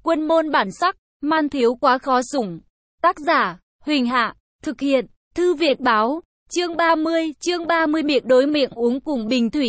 Quân môn bản sắc, man thiếu quá khó sủng. Tác giả, Huỳnh Hạ, thực hiện, Thư Việt Báo, chương 30 miệng đối miệng uống cùng bình thủy.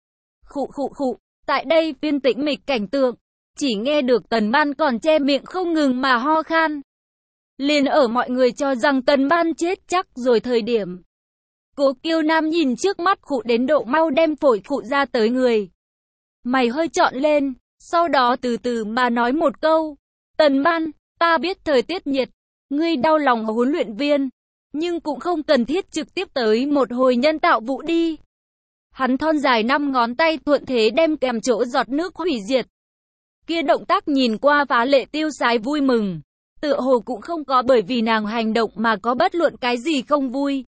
Khụ, tại đây viên tĩnh mịch cảnh tượng, chỉ nghe được Tần Ban còn che miệng không ngừng mà ho khan. Liền ở mọi người cho rằng Tần Ban chết chắc rồi thời điểm. Cố Kiêu Nam nhìn trước mắt khụ đến độ mau đem phổi khụ ra tới người. Mày hơi trọn lên, sau đó từ từ mà nói một câu. Tần Ban, ta biết thời tiết nhiệt, ngươi đau lòng huấn luyện viên, nhưng cũng không cần thiết trực tiếp tới một hồi nhân tạo vụ đi. Hắn thon dài 5 ngón tay thuận thế đem kèm chỗ giọt nước hủy diệt. Kia động tác nhìn qua phá lệ tiêu sái vui mừng, tựa hồ cũng không có bởi vì nàng hành động mà có bất luận cái gì không vui.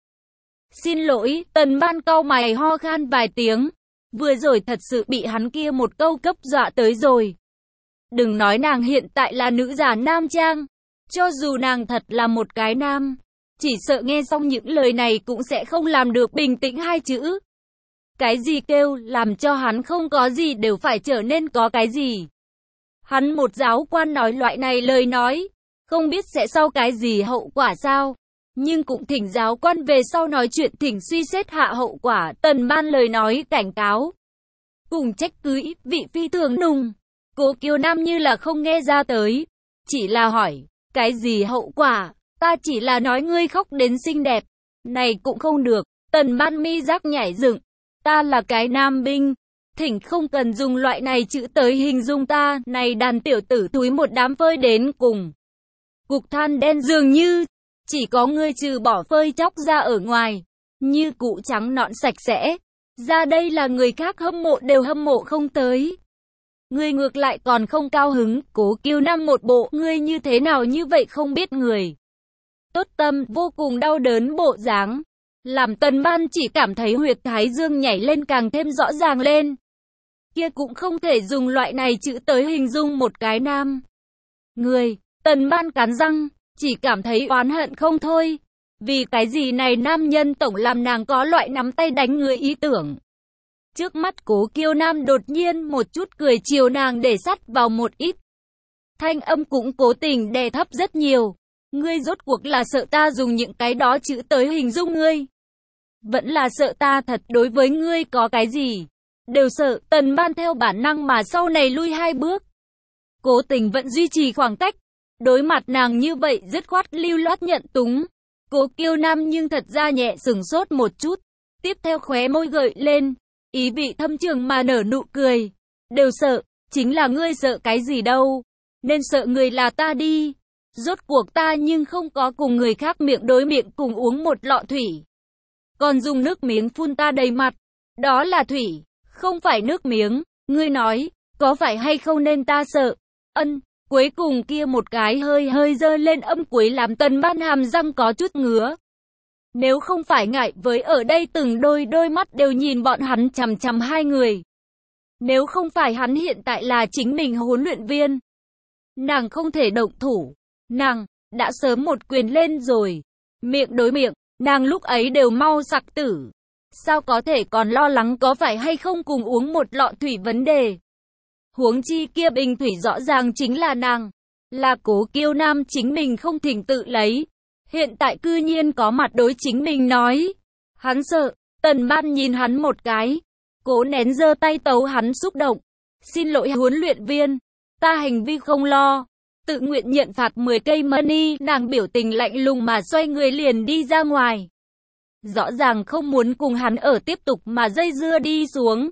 Xin lỗi, Tần Ban cau mày ho khan vài tiếng, vừa rồi thật sự bị hắn kia một câu cấp dọa tới rồi. Đừng nói nàng hiện tại là nữ giả nam trang, cho dù nàng thật là một cái nam, chỉ sợ nghe xong những lời này cũng sẽ không làm được bình tĩnh hai chữ. Cái gì kêu, làm cho hắn không có gì đều phải trở nên có cái gì. Hắn một giáo quan nói loại này lời nói, không biết sẽ sau cái gì hậu quả sao. Nhưng cũng thỉnh giáo quan về sau nói chuyện thỉnh suy xét hạ hậu quả. Tần Ban lời nói cảnh cáo, cùng trách cứ vị phi thường nùng. Cố Kiêu Nam như là không nghe ra tới, chỉ là hỏi, cái gì hậu quả, ta chỉ là nói ngươi khóc đến xinh đẹp, này cũng không được. Tần Ban mi giác nhảy dựng, ta là cái nam binh, thỉnh không cần dùng loại này chữ tới hình dung ta, này đàn tiểu tử túi một đám phơi đến cùng. Cục than đen dường như, chỉ có ngươi trừ bỏ phơi chóc ra ở ngoài, như cụ trắng nõn sạch sẽ, ra đây là người khác hâm mộ đều hâm mộ không tới. Ngươi ngược lại còn không cao hứng. Cố Kiêu Nam một bộ, ngươi như thế nào như vậy không biết người. Tốt tâm, vô cùng đau đớn bộ dáng, làm Tần Ban chỉ cảm thấy huyệt thái dương nhảy lên càng thêm rõ ràng lên. Kia cũng không thể dùng loại này chữ tới hình dung một cái nam. Người, Tần Ban cắn răng, chỉ cảm thấy oán hận không thôi. Vì cái gì này nam nhân tổng làm nàng có loại nắm tay đánh người ý tưởng. Trước mắt Cố Kiêu Nam đột nhiên một chút cười chiều nàng để sắt vào một ít. Thanh âm cũng cố tình đè thấp rất nhiều. Ngươi rốt cuộc là sợ ta dùng những cái đó chữ tới hình dung ngươi, vẫn là sợ ta thật đối với ngươi có cái gì đều sợ. Tần Ban theo bản năng mà sau này lui 2 bước, cố tình vẫn duy trì khoảng cách. Đối mặt nàng như vậy dứt khoát lưu loát nhận túng. Cố Kiêu Nam nhưng thật ra nhẹ sửng sốt một chút, tiếp theo khóe môi gợi lên, ý vị thâm trường mà nở nụ cười. Đều sợ, chính là ngươi sợ cái gì đâu, nên sợ người là ta đi. Rốt cuộc ta nhưng không có cùng người khác miệng đối miệng cùng uống một lọ thủy, còn dùng nước miếng phun ta đầy mặt. Đó là thủy, không phải nước miếng. Ngươi nói, có phải hay không nên ta sợ? Cuối cùng kia một cái hơi dơ lên âm cuối làm Tần Ban hàm răng có chút ngứa. Nếu không phải ngại với ở đây từng đôi mắt đều nhìn bọn hắn chằm chằm hai người, nếu không phải hắn hiện tại là chính mình huấn luyện viên, nàng không thể động thủ, nàng đã sớm một quyền lên rồi. Miệng đối miệng, nàng lúc ấy đều mau sặc tử, sao có thể còn lo lắng có phải hay không cùng uống một lọ thủy vấn đề. Huống chi kia bình thủy rõ ràng chính là nàng, là Cố Kiêu Nam chính mình không thỉnh tự lấy, hiện tại cư nhiên có mặt đối chính mình nói. Hắn sợ. Tần Ban nhìn hắn một cái, cố nén giơ tay tấu hắn xúc động. Xin lỗi huấn luyện viên, ta hành vi không lo, tự nguyện nhận phạt 10 cây money. Nàng biểu tình lạnh lùng mà xoay người liền đi ra ngoài, rõ ràng không muốn cùng hắn ở tiếp tục mà dây dưa đi xuống.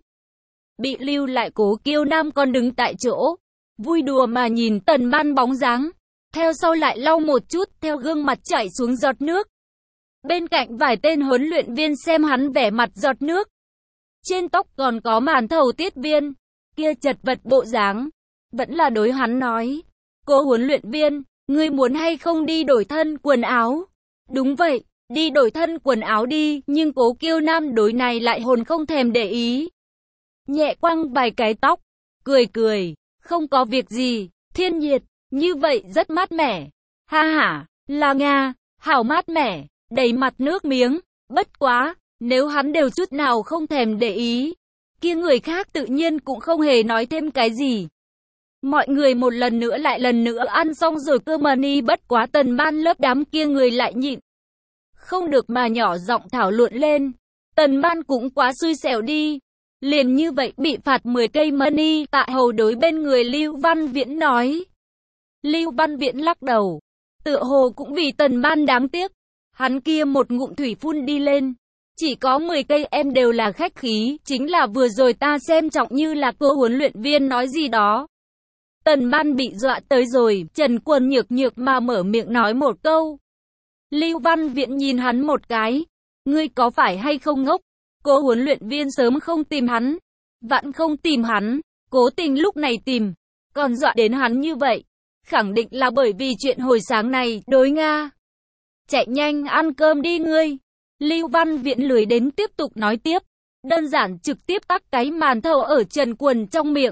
Bị lưu lại Cố Kiêu Nam còn đứng tại chỗ, vui đùa mà nhìn Tần Ban bóng dáng, theo sau lại lau một chút theo gương mặt chảy xuống giọt nước. Bên cạnh vài tên huấn luyện viên xem hắn vẻ mặt giọt nước, trên tóc còn có màn thầu tiết viên, kia chật vật bộ dáng, vẫn là đối hắn nói, cô huấn luyện viên, ngươi muốn hay không đi đổi thân quần áo? Đúng vậy, đi đổi thân quần áo đi. Nhưng Cố Kiêu Nam đối này lại hồn không thèm để ý, nhẹ quăng vài cái tóc, cười, không có việc gì, thiên nhiệt, như vậy rất mát mẻ. Ha ha, là Nga, hảo mát mẻ, đầy mặt nước miếng. Bất quá, nếu hắn đều chút nào không thèm để ý, kia người khác tự nhiên cũng không hề nói thêm cái gì. Mọi người một lần nữa lại lần nữa ăn xong rồi cơ mani, bất quá Tần Ban lớp đám kia người lại nhịn không được mà nhỏ giọng thảo luận lên. Tần Ban cũng quá xui xẻo đi. Liền như vậy bị phạt 10 cây money. Tại hầu đối bên người Lưu Văn Viễn nói. Lưu Văn Viễn lắc đầu. Tựa hồ cũng vì Tần Ban đáng tiếc. Hắn kia một ngụm thủy phun đi lên. Chỉ có 10 cây em đều là khách khí. Chính là vừa rồi ta xem trọng như là cô huấn luyện viên nói gì đó. Tần Ban bị dọa tới rồi. Trần Quân nhược nhược mà mở miệng nói một câu. Lưu Văn Viễn nhìn hắn một cái. Ngươi có phải hay không ngốc? Cô huấn luyện viên sớm không tìm hắn. Vẫn không tìm hắn. Cố tình lúc này tìm. Còn dọa đến hắn như vậy. Khẳng định là bởi vì chuyện hồi sáng này. Đối Nga. Chạy nhanh ăn cơm đi ngươi. Lưu Văn Viễn lười đến tiếp tục nói tiếp. Đơn giản trực tiếp tắc cái màn thầu ở Trần Quân trong miệng.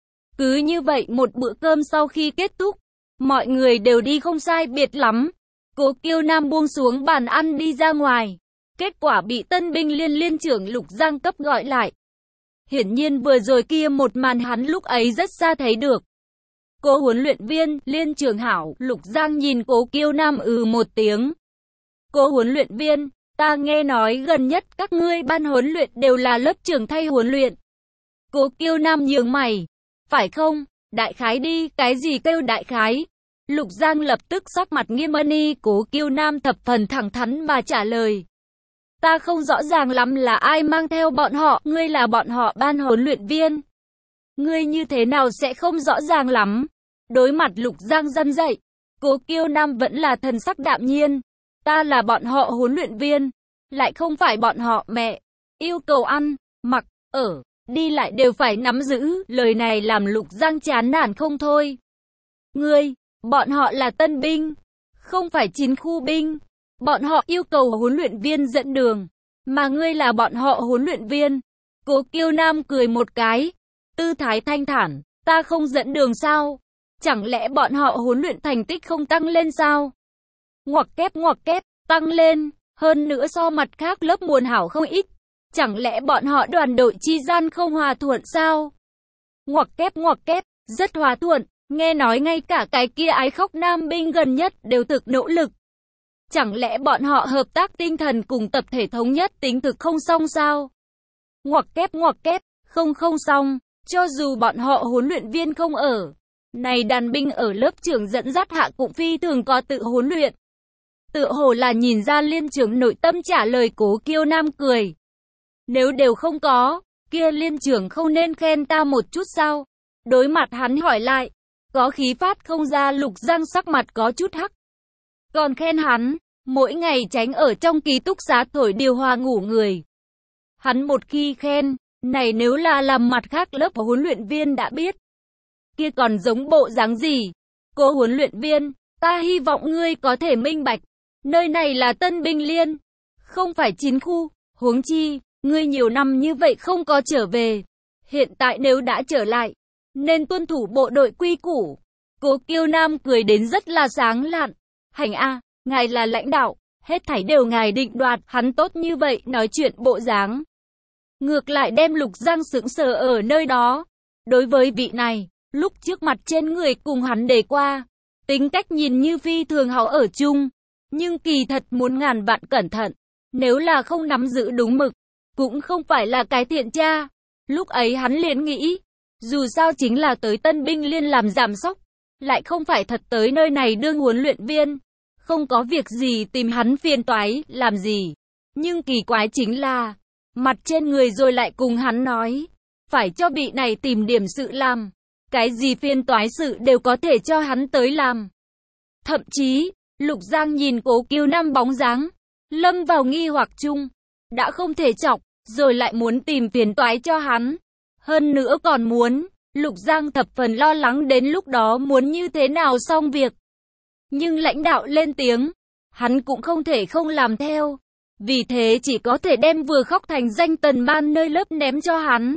Cứ như vậy một bữa cơm sau khi kết thúc. Mọi người đều đi không sai biệt lắm. Cố Kiêu Nam buông xuống bàn ăn đi ra ngoài. Kết quả bị tân binh liên trưởng Lục Giang cấp gọi lại. Hiển nhiên vừa rồi kia một màn hắn lúc ấy rất xa thấy được. Cố huấn luyện viên, liên trưởng hảo, Lục Giang nhìn Cố Kiêu Nam một tiếng. Cố huấn luyện viên, ta nghe nói gần nhất các ngươi ban huấn luyện đều là lớp trưởng thay huấn luyện. Cố Kiêu Nam nhướng mày. Phải không? Đại khái đi, cái gì kêu đại khái? Lục Giang lập tức sắc mặt nghiêm ni. Cố Kiêu Nam thập phần thẳng thắn mà trả lời. Ta không rõ ràng lắm là ai mang theo bọn họ, ngươi là bọn họ ban huấn luyện viên. Ngươi như thế nào sẽ không rõ ràng lắm? Đối mặt Lục Giang răn dậy, Cố Kiêu Nam vẫn là thần sắc đạm nhiên. Ta là bọn họ huấn luyện viên, lại không phải bọn họ mẹ. Yêu cầu ăn, mặc, ở, đi lại đều phải nắm giữ. Lời này làm Lục Giang chán nản không thôi. Ngươi, bọn họ là tân binh, không phải chiến khu binh. Bọn họ yêu cầu huấn luyện viên dẫn đường, mà ngươi là bọn họ huấn luyện viên. Cố Kiêu Nam cười một cái, tư thái thanh thản, ta không dẫn đường sao? Chẳng lẽ bọn họ huấn luyện thành tích không tăng lên sao? Ngoặc kép, tăng lên, hơn nữa so mặt khác lớp muôn hảo không ít. Chẳng lẽ bọn họ đoàn đội chi gian không hòa thuận sao? Ngoặc kép, rất hòa thuận, nghe nói ngay cả cái kia ái khóc nam binh gần nhất đều thực nỗ lực. Chẳng lẽ bọn họ hợp tác tinh thần cùng tập thể thống nhất tính thực không xong sao? Ngoặc kép, không xong, cho dù bọn họ huấn luyện viên không ở. Này đàn binh ở lớp trưởng dẫn dắt hạ cũng phi thường có tự huấn luyện. Tựa hồ là nhìn ra liên trưởng nội tâm trả lời. Cố Kiêu Nam cười. Nếu đều không có, kia liên trưởng không nên khen ta một chút sao? Đối mặt hắn hỏi lại, có khí phát không ra. Lục Giang sắc mặt có chút hắc. Còn khen hắn, mỗi ngày tránh ở trong ký túc xá thổi điều hòa ngủ người. Hắn một khi khen, này nếu là làm mặt khác lớp huấn luyện viên đã biết. Kia còn giống bộ dáng gì? Cô huấn luyện viên, ta hy vọng ngươi có thể minh bạch. Nơi này là tân binh liên, không phải chiến khu. Huống chi, ngươi nhiều năm như vậy không có trở về. Hiện tại nếu đã trở lại, nên tuân thủ bộ đội quy củ. Cố Kiêu Nam cười đến rất là sáng lạn. Hành a, ngài là lãnh đạo, hết thảy đều ngài định đoạt. Hắn tốt như vậy nói chuyện bộ dáng. Ngược lại đem Lục Giang sững sờ ở nơi đó. Đối với vị này, lúc trước mặt trên người cùng hắn đề qua, tính cách nhìn như phi thường hảo ở chung, nhưng kỳ thật muốn ngàn vạn cẩn thận. Nếu là không nắm giữ đúng mực, cũng không phải là cái thiện tra. Lúc ấy hắn liền nghĩ, dù sao chính là tới tân binh liên làm giảm sóc, lại không phải thật tới nơi này đương huấn luyện viên. Không có việc gì tìm hắn phiền toái, làm gì. Nhưng kỳ quái chính là, mặt trên người rồi lại cùng hắn nói, phải cho vị này tìm điểm sự làm. Cái gì phiền toái sự đều có thể cho hắn tới làm. Thậm chí, Lục Giang nhìn Cố Kiêu Nam bóng dáng, lâm vào nghi hoặc chung. Đã không thể chọc, rồi lại muốn tìm phiền toái cho hắn. Hơn nữa còn muốn, Lục Giang thập phần lo lắng đến lúc đó muốn như thế nào xong việc. Nhưng lãnh đạo lên tiếng, hắn cũng không thể không làm theo. Vì thế chỉ có thể đem vừa khóc thành danh Tần Ban nơi lớp ném cho hắn.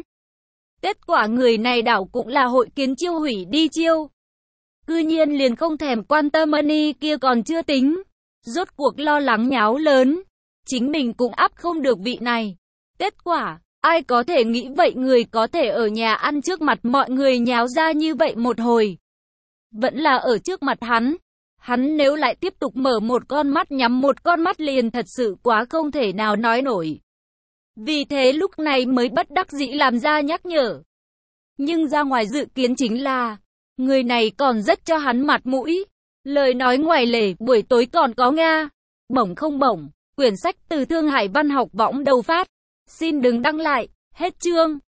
Kết quả người này đảo cũng là hội kiến chiêu hủy đi chiêu. Cư nhiên liền không thèm quan tâm money kia còn chưa tính. Rốt cuộc lo lắng nháo lớn. Chính mình cũng áp không được vị này. Kết quả, Ai có thể nghĩ vậy người có thể ở nhà ăn trước mặt mọi người nháo ra như vậy một hồi. Vẫn là ở trước mặt hắn. Hắn nếu lại tiếp tục mở một con mắt nhắm một con mắt liền thật sự quá không thể nào nói nổi. Vì thế lúc này mới bất đắc dĩ làm ra nhắc nhở. Nhưng ra ngoài dự kiến chính là, người này còn rất cho hắn mặt mũi. Lời nói ngoài lề, buổi tối còn có Nga. Bổng không bổng, quyển sách từ Thương Hải Văn Học Võng đầu phát. Xin đừng đăng lại, hết chương.